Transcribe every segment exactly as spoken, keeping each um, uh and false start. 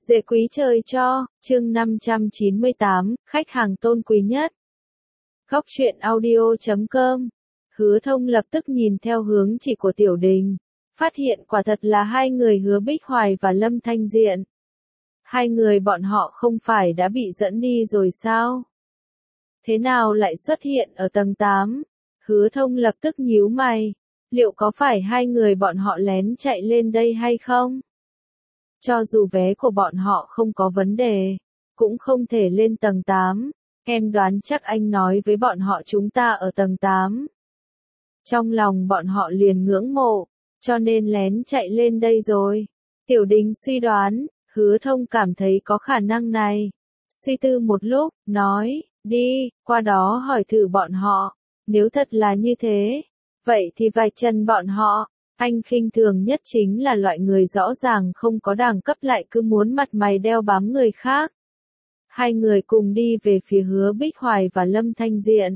Dễ quý trời cho, chương năm trăm chín mươi tám, khách hàng tôn quý nhất. Góc truyện audio chấm com. Hứa Thông lập tức nhìn theo hướng chỉ của Tiểu Đình, phát hiện quả thật là hai người Hứa Bích Hoài và Lâm Thanh Diện. Hai người bọn họ không phải đã bị dẫn đi rồi sao? Thế nào lại xuất hiện ở tầng tám? Hứa Thông lập tức nhíu mày, liệu có phải hai người bọn họ lén chạy lên đây hay không? Cho dù vé của bọn họ không có vấn đề, cũng không thể lên tầng tám, em đoán chắc anh nói với bọn họ chúng ta ở tầng tám. Trong lòng bọn họ liền ngưỡng mộ, cho nên lén chạy lên đây rồi. Tiểu Đình suy đoán, Hứa Thông cảm thấy có khả năng này. Suy tư một lúc, nói, đi, qua đó hỏi thử bọn họ, nếu thật là như thế, vậy thì vạch trần bọn họ. Anh khinh thường nhất chính là loại người rõ ràng không có đẳng cấp lại cứ muốn mặt mày đeo bám người khác. Hai người cùng đi về phía Hứa Bích Hoài và Lâm Thanh Diện.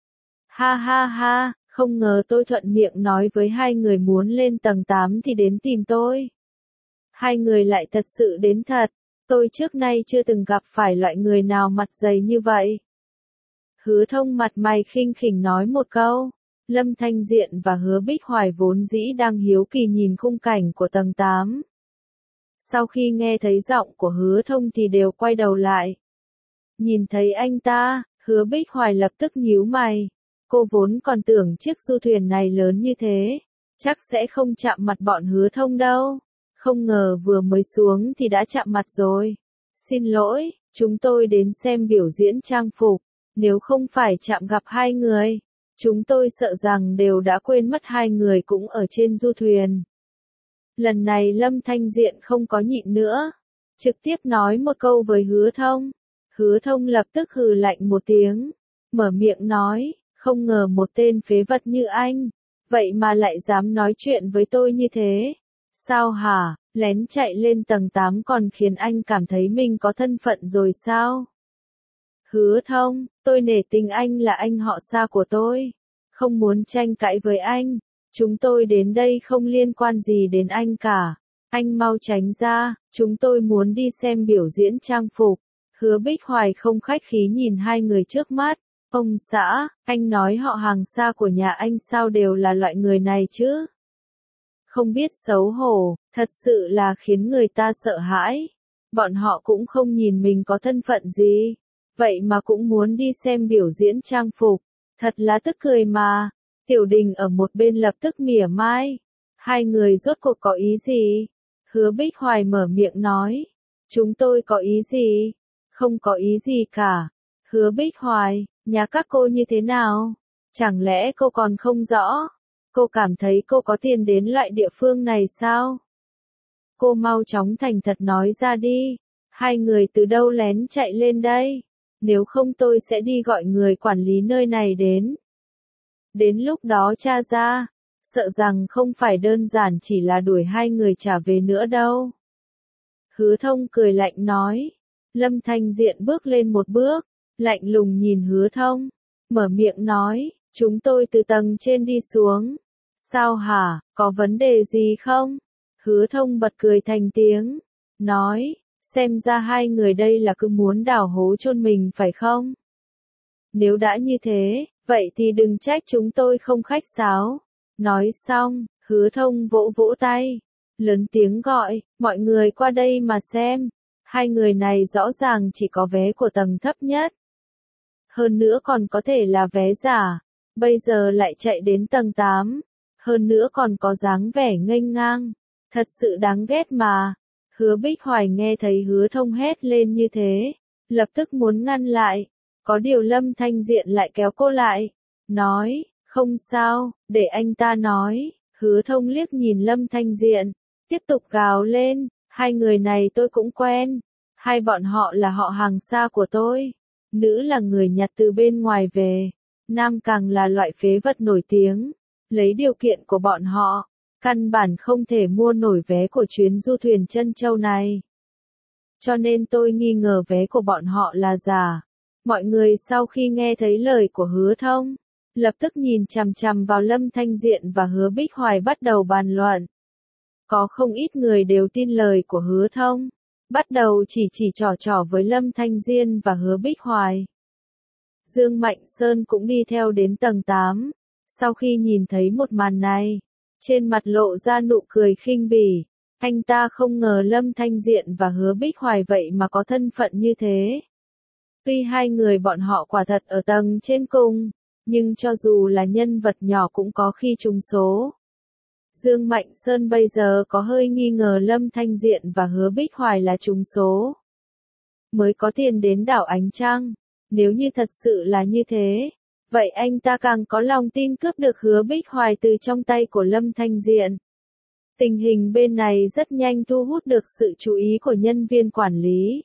Ha ha ha, không ngờ tôi thuận miệng nói với hai người muốn lên tầng tám thì đến tìm tôi. Hai người lại thật sự đến thật, tôi trước nay chưa từng gặp phải loại người nào mặt dày như vậy. Hứa Thông mặt mày khinh khỉnh nói một câu. Lâm Thanh Diện và Hứa Bích Hoài vốn dĩ đang hiếu kỳ nhìn khung cảnh của tầng tám. Sau khi nghe thấy giọng của Hứa Thông thì đều quay đầu lại. Nhìn thấy anh ta, Hứa Bích Hoài lập tức nhíu mày. Cô vốn còn tưởng chiếc du thuyền này lớn như thế, chắc sẽ không chạm mặt bọn Hứa Thông đâu. Không ngờ vừa mới xuống thì đã chạm mặt rồi. Xin lỗi, chúng tôi đến xem biểu diễn trang phục, nếu không phải chạm gặp hai người, chúng tôi sợ rằng đều đã quên mất hai người cũng ở trên du thuyền. Lần này Lâm Thanh Diện không có nhịn nữa, trực tiếp nói một câu với Hứa Thông. Hứa Thông lập tức hừ lạnh một tiếng, mở miệng nói, không ngờ một tên phế vật như anh, vậy mà lại dám nói chuyện với tôi như thế. Sao hả, lén chạy lên tầng tám còn khiến anh cảm thấy mình có thân phận rồi sao? Hứa Thông, tôi nể tình anh là anh họ xa của tôi, không muốn tranh cãi với anh, chúng tôi đến đây không liên quan gì đến anh cả, anh mau tránh ra, chúng tôi muốn đi xem biểu diễn trang phục. Hứa Bích Hoài không khách khí nhìn hai người trước mắt, ông xã, anh nói họ hàng xa của nhà anh sao đều là loại người này chứ? Không biết xấu hổ, thật sự là khiến người ta sợ hãi, bọn họ cũng không nhìn mình có thân phận gì. Vậy mà cũng muốn đi xem biểu diễn trang phục, thật là tức cười mà. Tiểu Đình ở một bên lập tức mỉa mai. Hai người rốt cuộc có ý gì? Hứa Bích Hoài mở miệng nói. Chúng tôi có ý gì? Không có ý gì cả. Hứa Bích Hoài, nhà các cô như thế nào? Chẳng lẽ cô còn không rõ? Cô cảm thấy cô có tiền đến loại địa phương này sao? Cô mau chóng thành thật nói ra đi. Hai người từ đâu lén chạy lên đây? Nếu không tôi sẽ đi gọi người quản lý nơi này đến. Đến lúc đó tra ra, sợ rằng không phải đơn giản chỉ là đuổi hai người trả về nữa đâu. Hứa Thông cười lạnh nói. Lâm Thanh Diện bước lên một bước, lạnh lùng nhìn Hứa Thông, mở miệng nói, chúng tôi từ tầng trên đi xuống. Sao hả, có vấn đề gì không? Hứa Thông bật cười thành tiếng, nói. Xem ra hai người đây là cứ muốn đào hố chôn mình phải không? Nếu đã như thế, vậy thì đừng trách chúng tôi không khách sáo. Nói xong, Hứa Thông vỗ vỗ tay, lớn tiếng gọi, mọi người qua đây mà xem. Hai người này rõ ràng chỉ có vé của tầng thấp nhất. Hơn nữa còn có thể là vé giả, bây giờ lại chạy đến tầng tám. Hơn nữa còn có dáng vẻ nghênh ngang, thật sự đáng ghét mà. Hứa Bích Hoài nghe thấy Hứa Thông hét lên như thế, lập tức muốn ngăn lại, có điều Lâm Thanh Diện lại kéo cô lại, nói, không sao, để anh ta nói. Hứa Thông liếc nhìn Lâm Thanh Diện, tiếp tục gào lên, hai người này tôi cũng quen, hai bọn họ là họ hàng xa của tôi, nữ là người nhặt từ bên ngoài về, nam càng là loại phế vật nổi tiếng, lấy điều kiện của bọn họ. Căn bản không thể mua nổi vé của chuyến du thuyền Trân Châu này. Cho nên tôi nghi ngờ vé của bọn họ là giả. Mọi người sau khi nghe thấy lời của Hứa Thông, lập tức nhìn chằm chằm vào Lâm Thanh Diện và Hứa Bích Hoài bắt đầu bàn luận. Có không ít người đều tin lời của Hứa Thông. bắt đầu chỉ chỉ trò trò với Lâm Thanh Diên và Hứa Bích Hoài. Dương Mạnh Sơn cũng đi theo đến tầng tám, sau khi nhìn thấy một màn này, trên mặt lộ ra nụ cười khinh bỉ, anh ta không ngờ Lâm Thanh Diện và Hứa Bích Hoài vậy mà có thân phận như thế. Tuy hai người bọn họ quả thật ở tầng trên cùng, nhưng cho dù là nhân vật nhỏ cũng có khi trùng số. Dương Mạnh Sơn bây giờ có hơi nghi ngờ Lâm Thanh Diện và Hứa Bích Hoài là trùng số. Mới có tiền đến đảo Ánh Trăng, nếu như thật sự là như thế, vậy anh ta càng có lòng tin cướp được Hứa Bích Hoài từ trong tay của Lâm Thanh Diện. Tình hình bên này rất nhanh thu hút được sự chú ý của nhân viên quản lý.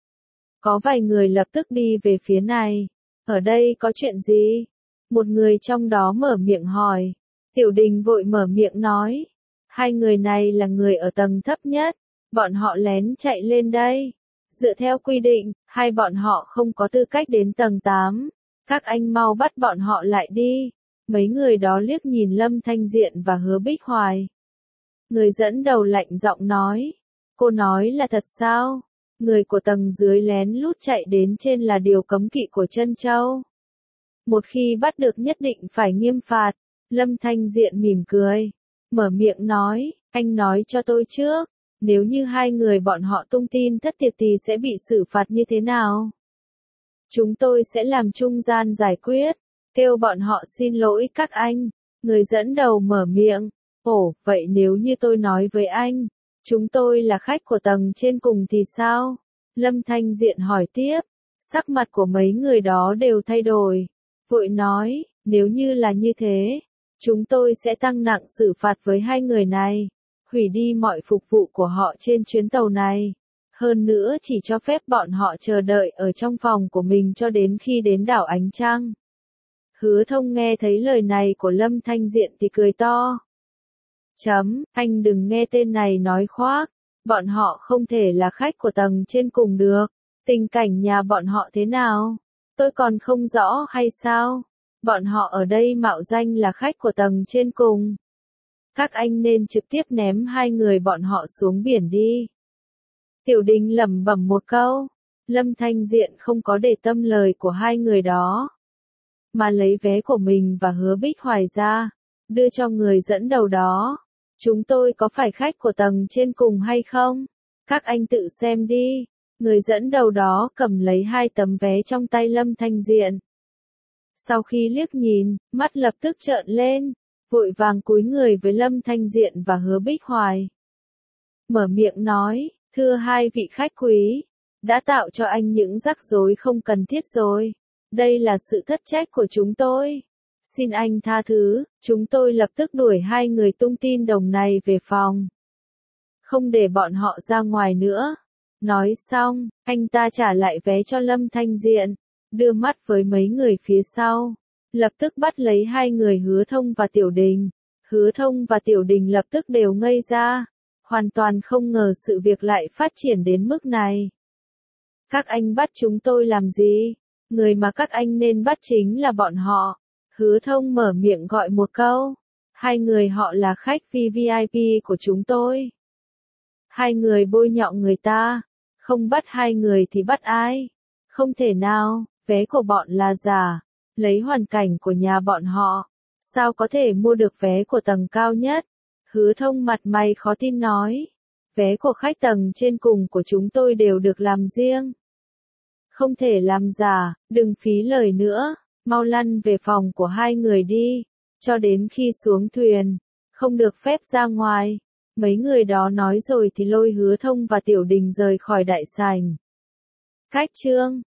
Có vài người lập tức đi về phía này. Ở đây có chuyện gì? Một người trong đó mở miệng hỏi. Tiểu Đình vội mở miệng nói. Hai người này là người ở tầng thấp nhất. Bọn họ lén chạy lên đây. Dựa theo quy định, hai bọn họ không có tư cách đến tầng tám. Các anh mau bắt bọn họ lại đi. Mấy người đó liếc nhìn Lâm Thanh Diện và Hứa Bích Hoài. Người dẫn đầu lạnh giọng nói. Cô nói là thật sao? Người của tầng dưới lén lút chạy đến trên là điều cấm kỵ của Trân Châu. Một khi bắt được nhất định phải nghiêm phạt. Lâm Thanh Diện mỉm cười. Mở miệng nói, anh nói cho tôi trước. Nếu như hai người bọn họ tung tin thất thiệt thì sẽ bị xử phạt như thế nào? Chúng tôi sẽ làm trung gian giải quyết. Kêu bọn họ xin lỗi các anh. Người dẫn đầu mở miệng. Ồ, vậy nếu như tôi nói với anh, chúng tôi là khách của tầng trên cùng thì sao? Lâm Thanh Diện hỏi tiếp. Sắc mặt của mấy người đó đều thay đổi. Vội nói, nếu như là như thế, chúng tôi sẽ tăng nặng xử phạt với hai người này. Hủy đi mọi phục vụ của họ trên chuyến tàu này. Hơn nữa chỉ cho phép bọn họ chờ đợi ở trong phòng của mình cho đến khi đến đảo Ánh Trăng. Hứa Thông nghe thấy lời này của Lâm Thanh Diện thì cười to. Chấm, anh đừng nghe tên này nói khoác. Bọn họ không thể là khách của tầng trên cùng được. Tình cảnh nhà bọn họ thế nào? Tôi còn không rõ hay sao? Bọn họ ở đây mạo danh là khách của tầng trên cùng. Các anh nên trực tiếp ném hai người bọn họ xuống biển đi. Tiểu Đình lẩm bẩm một câu. Lâm Thanh Diện không có để tâm lời của hai người đó, mà lấy vé của mình và Hứa Bích Hoài ra, đưa cho người dẫn đầu đó. Chúng tôi có phải khách của tầng trên cùng hay không? Các anh tự xem đi. Người dẫn đầu đó cầm lấy hai tấm vé trong tay Lâm Thanh Diện. Sau khi liếc nhìn, mắt lập tức trợn lên, vội vàng cúi người với Lâm Thanh Diện và Hứa Bích Hoài. Mở miệng nói, thưa hai vị khách quý, đã tạo cho anh những rắc rối không cần thiết rồi. Đây là sự thất trách của chúng tôi. Xin anh tha thứ, chúng tôi lập tức đuổi hai người tung tin đồng này về phòng. Không để bọn họ ra ngoài nữa. Nói xong, anh ta trả lại vé cho Lâm Thanh Diện, đưa mắt với mấy người phía sau. Lập tức bắt lấy hai người Hứa Thông và Tiểu Đình. Hứa Thông và Tiểu Đình lập tức đều ngây ra. Hoàn toàn không ngờ sự việc lại phát triển đến mức này. Các anh bắt chúng tôi làm gì? Người mà các anh nên bắt chính là bọn họ. Hứa Thông mở miệng gọi một câu. Hai người họ là khách vi vi ai pi của chúng tôi. Hai người bôi nhọ người ta. Không bắt hai người thì bắt ai? Không thể nào, vé của bọn là giả. Lấy hoàn cảnh của nhà bọn họ, sao có thể mua được vé của tầng cao nhất? Hứa Thông mặt mày khó tin nói. Vé của khách tầng trên cùng của chúng tôi đều được làm riêng. Không thể làm giả, đừng phí lời nữa. Mau lăn về phòng của hai người đi, cho đến khi xuống thuyền, không được phép ra ngoài. Mấy người đó nói rồi thì lôi Hứa Thông và Tiểu Đình rời khỏi đại sảnh. Cách chương